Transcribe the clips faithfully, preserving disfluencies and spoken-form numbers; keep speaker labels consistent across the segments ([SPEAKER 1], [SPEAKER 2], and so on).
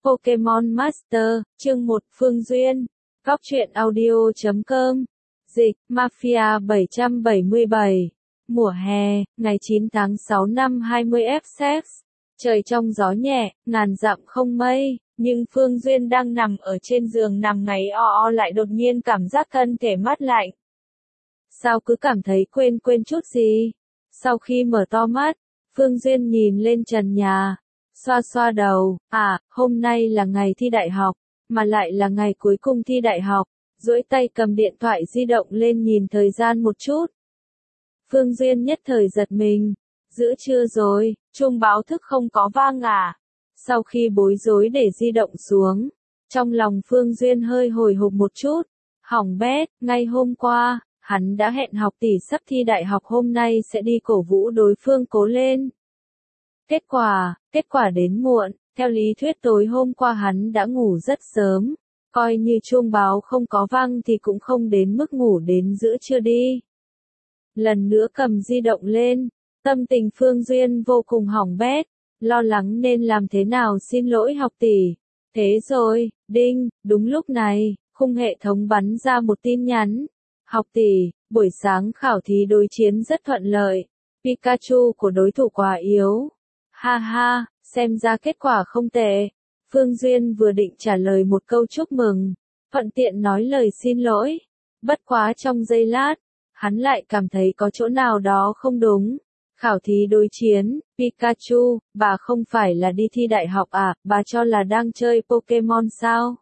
[SPEAKER 1] Pokemon Master, chương một Phương Duyên, Góc truyện audio chấm com, dịch, Mafia bảy trăm bảy mươi bảy, mùa hè, ngày chín tháng sáu năm hai mươi ép xê, trời trong gió nhẹ, ngàn dặm không mây, nhưng Phương Duyên đang nằm ở trên giường nằm ngáy o o lại đột nhiên cảm giác thân thể mát lạnh. Sao cứ cảm thấy quên quên chút gì? Sau khi mở to mắt, Phương Duyên nhìn lên trần nhà, xoa xoa đầu, à, hôm nay là ngày thi đại học, mà lại là ngày cuối cùng thi đại học, duỗi tay cầm điện thoại di động lên nhìn thời gian một chút. Phương Duyên nhất thời giật mình, giữa trưa rồi, chuông báo thức không có vang à? Sau khi bối rối để di động xuống, trong lòng Phương Duyên hơi hồi hộp một chút, hỏng bét, ngay hôm qua, hắn đã hẹn học tỷ sắp thi đại học hôm nay sẽ đi cổ vũ đối phương cố lên. Kết quả, kết quả đến muộn, theo lý thuyết tối hôm qua hắn đã ngủ rất sớm, coi như chuông báo không có vang thì cũng không đến mức ngủ đến giữa trưa đi. Lần nữa cầm di động lên, tâm tình Phương Duyên vô cùng hỏng bét, lo lắng nên làm thế nào xin lỗi học tỷ. Thế rồi, đinh, đúng lúc này, khung hệ thống bắn ra một tin nhắn. Học tỷ, buổi sáng khảo thí đối chiến rất thuận lợi, Pikachu của đối thủ quá yếu. Ha ha, xem ra kết quả không tệ. Phương Duyên vừa định trả lời một câu chúc mừng, thuận tiện nói lời xin lỗi. Bất quá trong giây lát, hắn lại cảm thấy có chỗ nào đó không đúng. Khảo thí đối chiến, Pikachu, bà không phải là đi thi đại học à, bà cho là đang chơi Pokemon sao?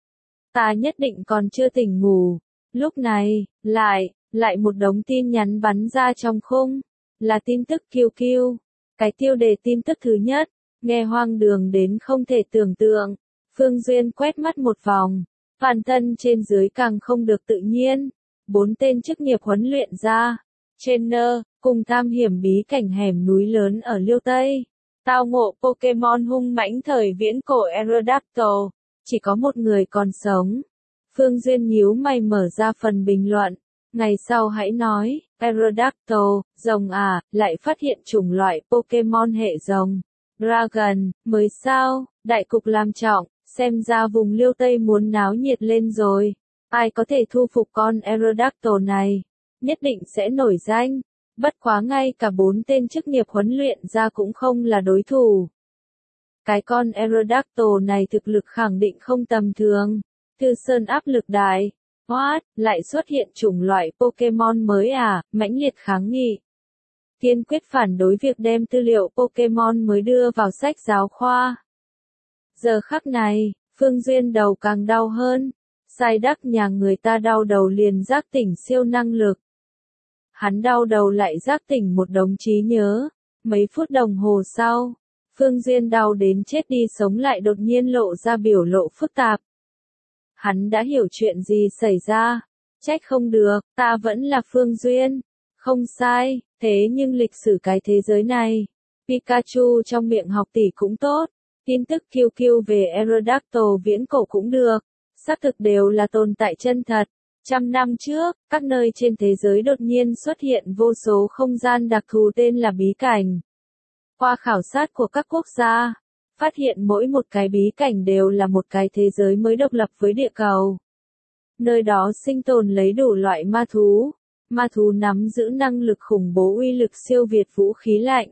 [SPEAKER 1] Ta nhất định còn chưa tỉnh ngủ. Lúc này, lại, lại một đống tin nhắn bắn ra trong khung, là tin tức kiu kiu. Cái tiêu đề tin tức thứ nhất, nghe hoang đường đến không thể tưởng tượng. Phương Duyên quét mắt một vòng, toàn thân trên dưới càng không được tự nhiên. Bốn tên chức nghiệp huấn luyện ra, trainer, cùng tham hiểm bí cảnh hẻm núi lớn ở Liêu Tây. Tao ngộ Pokemon hung mãnh thời viễn cổ Aerodactyl, chỉ có một người còn sống. Phương Duyên nhíu mày mở ra phần bình luận, ngày sau hãy nói, Aerodactyl, rồng à, lại phát hiện chủng loại Pokemon hệ rồng. Dragon, mới sao, đại cục làm trọng, xem ra vùng Liêu Tây muốn náo nhiệt lên rồi. Ai có thể thu phục con Aerodactyl này, nhất định sẽ nổi danh. Bất quá ngay cả bốn tên chức nghiệp huấn luyện ra cũng không là đối thủ. Cái con Aerodactyl này thực lực khẳng định không tầm thường. Thư Sơn áp lực đại. What, lại xuất hiện chủng loại Pokemon mới à, mãnh liệt kháng nghị. Kiên quyết phản đối việc đem tư liệu Pokemon mới đưa vào sách giáo khoa. Giờ khắc này, Phương Duyên đầu càng đau hơn. Sai đắc nhà người ta đau đầu liền giác tỉnh siêu năng lực. Hắn đau đầu lại giác tỉnh một đống trí nhớ. Mấy phút đồng hồ sau, Phương Duyên đau đến chết đi sống lại đột nhiên lộ ra biểu lộ phức tạp. Hắn đã hiểu chuyện gì xảy ra. Trách không được, ta vẫn là Phương Duyên. Không sai, thế nhưng lịch sử cái thế giới này, Pikachu trong miệng học tỷ cũng tốt, tin tức kiu kiu về Aerodactyl viễn cổ cũng được, xác thực đều là tồn tại chân thật. Trăm năm trước, các nơi trên thế giới đột nhiên xuất hiện vô số không gian đặc thù tên là bí cảnh. Qua khảo sát của các quốc gia, phát hiện mỗi một cái bí cảnh đều là một cái thế giới mới độc lập với địa cầu. Nơi đó sinh tồn lấy đủ loại ma thú. Ma thú nắm giữ năng lực khủng bố uy lực siêu việt vũ khí lạnh.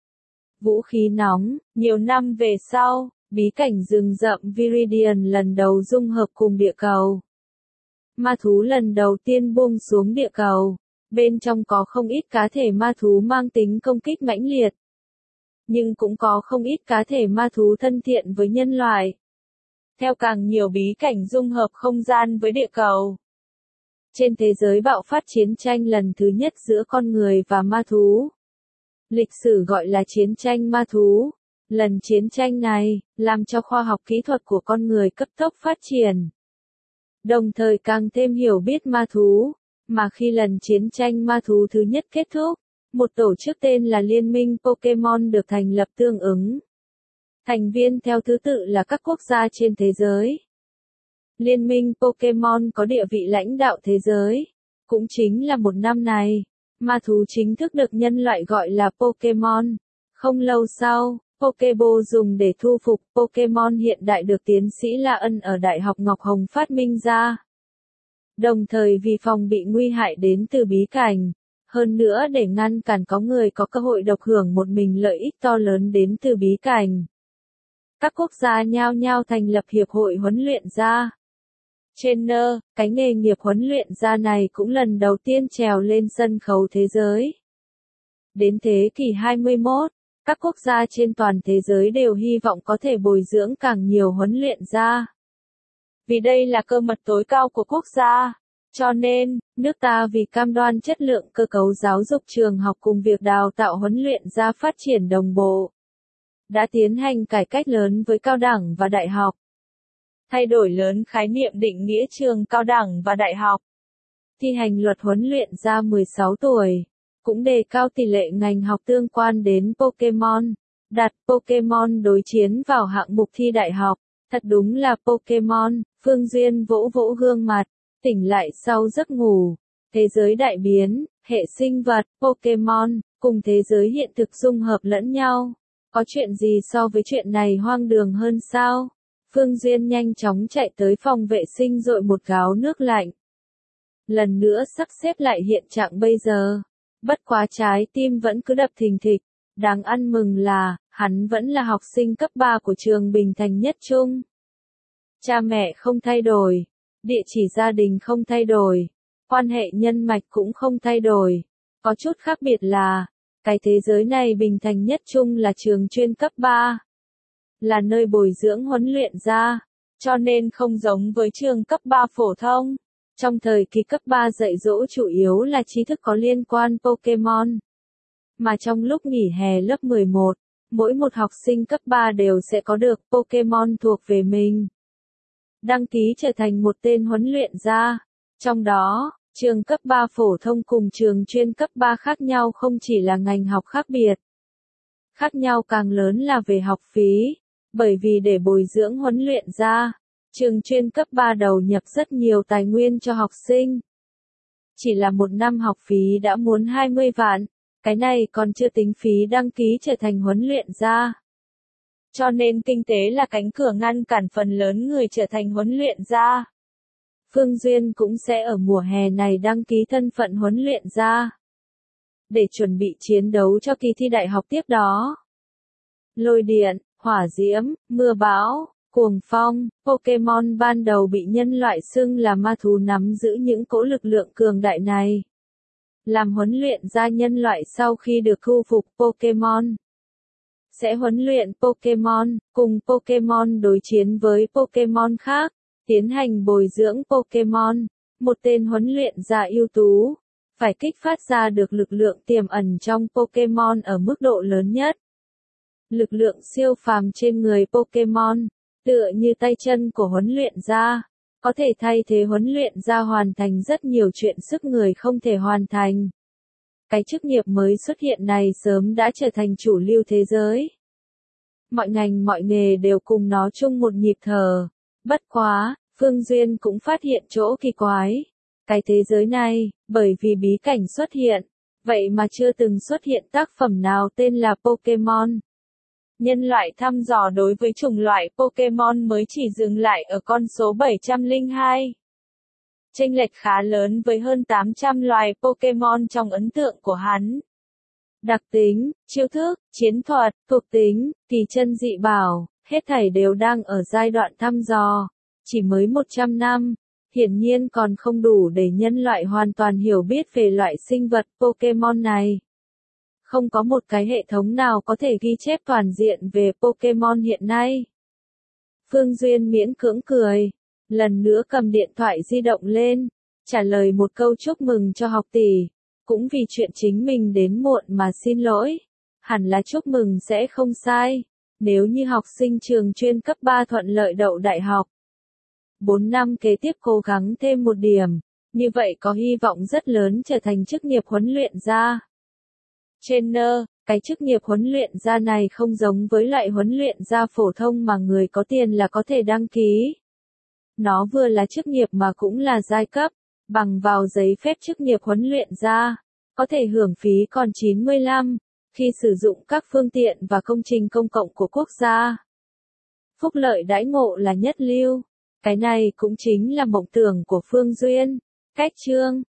[SPEAKER 1] Vũ khí nóng, nhiều năm về sau, bí cảnh rừng rậm Viridian lần đầu dung hợp cùng địa cầu. Ma thú lần đầu tiên buông xuống địa cầu, bên trong có không ít cá thể ma thú mang tính công kích mãnh liệt. Nhưng cũng có không ít cá thể ma thú thân thiện với nhân loại. Theo càng nhiều bí cảnh dung hợp không gian với địa cầu, trên thế giới bạo phát chiến tranh lần thứ nhất giữa con người và ma thú. Lịch sử gọi là chiến tranh ma thú. Lần chiến tranh này, làm cho khoa học kỹ thuật của con người cấp tốc phát triển. Đồng thời càng thêm hiểu biết ma thú. Mà khi lần chiến tranh ma thú thứ nhất kết thúc, một tổ chức tên là Liên minh Pokemon được thành lập tương ứng. Thành viên theo thứ tự là các quốc gia trên thế giới. Liên minh Pokemon có địa vị lãnh đạo thế giới. Cũng chính là một năm này, ma thú chính thức được nhân loại gọi là Pokemon. Không lâu sau, Pokeball dùng để thu phục Pokemon hiện đại được tiến sĩ La Ân ở Đại học Ngọc Hồng phát minh ra. Đồng thời vì phòng bị nguy hại đến từ bí cảnh, hơn nữa để ngăn cản có người có cơ hội độc hưởng một mình lợi ích to lớn đến từ bí cảnh. Các quốc gia nhao nhao thành lập hiệp hội huấn luyện gia. Trainer, cái nghề nghiệp huấn luyện gia này cũng lần đầu tiên trèo lên sân khấu thế giới. Đến thế kỷ hai mươi mốt, các quốc gia trên toàn thế giới đều hy vọng có thể bồi dưỡng càng nhiều huấn luyện gia. Vì đây là cơ mật tối cao của quốc gia, cho nên, nước ta vì cam đoan chất lượng cơ cấu giáo dục trường học cùng việc đào tạo huấn luyện gia phát triển đồng bộ, đã tiến hành cải cách lớn với cao đẳng và đại học. Thay đổi lớn khái niệm định nghĩa trường cao đẳng và đại học. Thi hành luật huấn luyện gia mười sáu tuổi, cũng đề cao tỷ lệ ngành học tương quan đến Pokemon, đặt Pokemon đối chiến vào hạng mục thi đại học. Thật đúng là Pokemon, Phương Duyên vỗ vỗ gương mặt, tỉnh lại sau giấc ngủ. Thế giới đại biến, hệ sinh vật, Pokemon, cùng thế giới hiện thực dung hợp lẫn nhau. Có chuyện gì so với chuyện này hoang đường hơn sao? Phương Duyên nhanh chóng chạy tới phòng vệ sinh dội một gáo nước lạnh. Lần nữa sắp xếp lại hiện trạng bây giờ. Bất quá trái tim vẫn cứ đập thình thịch. Đáng ăn mừng là, hắn vẫn là học sinh cấp ba của trường Bình Thành Nhất Trung. Cha mẹ không thay đổi, địa chỉ gia đình không thay đổi, quan hệ nhân mạch cũng không thay đổi. Có chút khác biệt là, cái thế giới này Bình Thành Nhất Trung là trường chuyên cấp ba. Là nơi bồi dưỡng huấn luyện gia, cho nên không giống với trường cấp ba phổ thông. Trong thời kỳ cấp ba dạy dỗ chủ yếu là tri thức có liên quan Pokemon. Mà trong lúc nghỉ hè lớp mười một, mỗi một học sinh cấp ba đều sẽ có được Pokemon thuộc về mình. Đăng ký trở thành một tên huấn luyện gia. Trong đó, trường cấp ba phổ thông cùng trường chuyên cấp ba khác nhau không chỉ là ngành học khác biệt. Khác nhau càng lớn là về học phí, bởi vì để bồi dưỡng huấn luyện gia, trường chuyên cấp ba đầu nhập rất nhiều tài nguyên cho học sinh. Chỉ là một năm học phí đã muốn hai mươi vạn, cái này còn chưa tính phí đăng ký trở thành huấn luyện gia. Cho nên kinh tế là cánh cửa ngăn cản phần lớn người trở thành huấn luyện gia. Phương Duyên cũng sẽ ở mùa hè này đăng ký thân phận huấn luyện gia, để chuẩn bị chiến đấu cho kỳ thi đại học tiếp đó. Lôi điện, hỏa diễm, mưa bão, cuồng phong, Pokemon ban đầu bị nhân loại xưng là ma thú nắm giữ những cỗ lực lượng cường đại này. Làm huấn luyện gia nhân loại sau khi được thu phục Pokemon, sẽ huấn luyện Pokemon, cùng Pokemon đối chiến với Pokemon khác, tiến hành bồi dưỡng Pokemon. Một tên huấn luyện gia ưu tú, phải kích phát ra được lực lượng tiềm ẩn trong Pokemon ở mức độ lớn nhất. Lực lượng siêu phàm trên người Pokemon, tựa như tay chân của huấn luyện gia, có thể thay thế huấn luyện gia hoàn thành rất nhiều chuyện sức người không thể hoàn thành. Cái chức nghiệp mới xuất hiện này sớm đã trở thành chủ lưu thế giới. Mọi ngành mọi nghề đều cùng nó chung một nhịp thở. Bất quá, Phương Duyên cũng phát hiện chỗ kỳ quái. Cái thế giới này, bởi vì bí cảnh xuất hiện, vậy mà chưa từng xuất hiện tác phẩm nào tên là Pokemon. Nhân loại thăm dò đối với chủng loại Pokemon mới chỉ dừng lại ở con số bảy trăm lẻ hai. Chênh lệch khá lớn với hơn tám trăm loài Pokemon trong ấn tượng của hắn. Đặc tính, chiêu thức, chiến thuật, thuộc tính, kỳ chân dị bảo, hết thảy đều đang ở giai đoạn thăm dò. Chỉ mới một trăm năm, hiển nhiên còn không đủ để nhân loại hoàn toàn hiểu biết về loại sinh vật Pokemon này. Không có một cái hệ thống nào có thể ghi chép toàn diện về Pokemon hiện nay. Phương Duyên miễn cưỡng cười, lần nữa cầm điện thoại di động lên, trả lời một câu chúc mừng cho học tỷ, cũng vì chuyện chính mình đến muộn mà xin lỗi. Hẳn là chúc mừng sẽ không sai, nếu như học sinh trường chuyên cấp ba thuận lợi đậu đại học. bốn năm kế tiếp cố gắng thêm một điểm, như vậy có hy vọng rất lớn trở thành chức nghiệp huấn luyện gia. Trainer, cái chức nghiệp huấn luyện gia này không giống với loại huấn luyện gia phổ thông mà người có tiền là có thể đăng ký. Nó vừa là chức nghiệp mà cũng là giai cấp, bằng vào giấy phép chức nghiệp huấn luyện gia, có thể hưởng phí còn chín mươi lăm, khi sử dụng các phương tiện và công trình công cộng của quốc gia. Phúc lợi đãi ngộ là nhất lưu. Cái này cũng chính là mộng tưởng của Phương Duyên. Cách chương